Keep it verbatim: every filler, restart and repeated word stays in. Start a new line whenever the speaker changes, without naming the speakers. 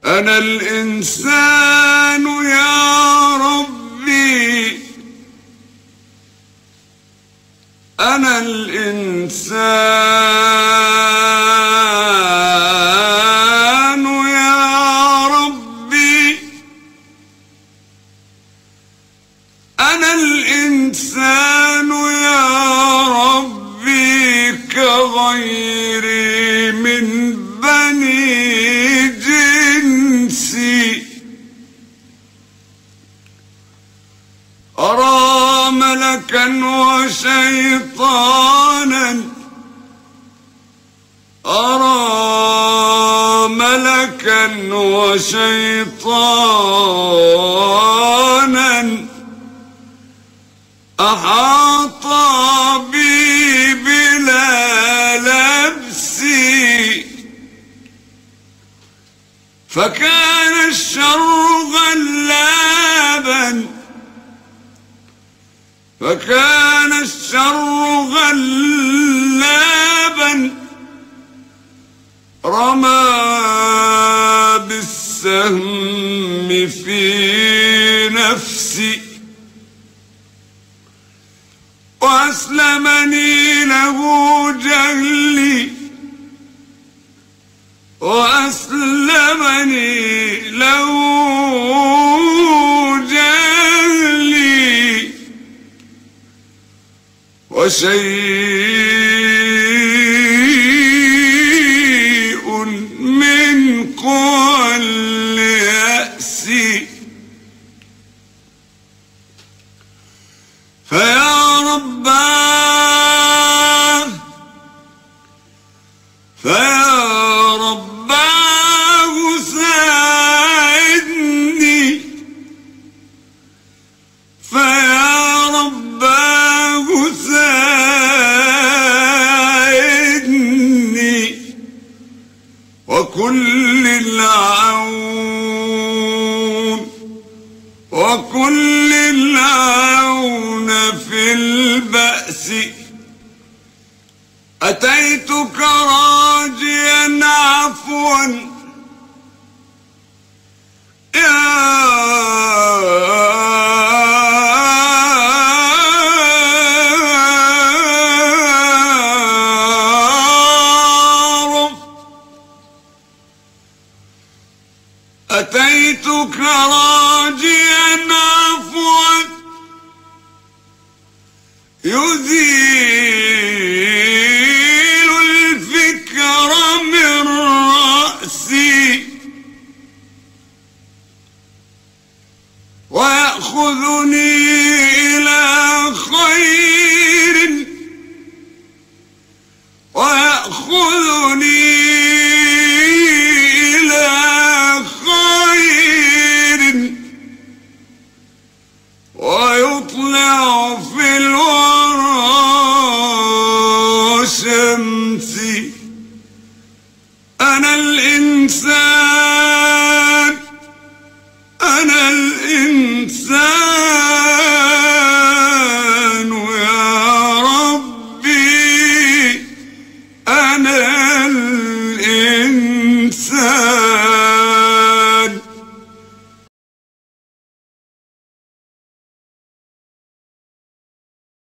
أنا الإنسان يا ربي، أنا الإنسان يا ربي، أنا الإنسان يا ربي كغيري من بني جنسي. أرى ملكا وشيطانا، أرى ملكا وشيطانا أحاطا بي بلا لبسي. فكان الشر غلابا، فكان الشر غلابا رمى بالسهم في نفسي، وأسلمني له جهلي، وأسلمني له جهلي، وشيء من قوى اليأس. فيا رباه، فيا رباه ساعدني، فيا رباه ساعدني، وكل العون، وكل العون في البأس. أتيتك راجيا عفوا يا رب، أتيتك راجيا عفوا يزيل الفكر من رأسي، ويأخذني إلى خير، ويأخذني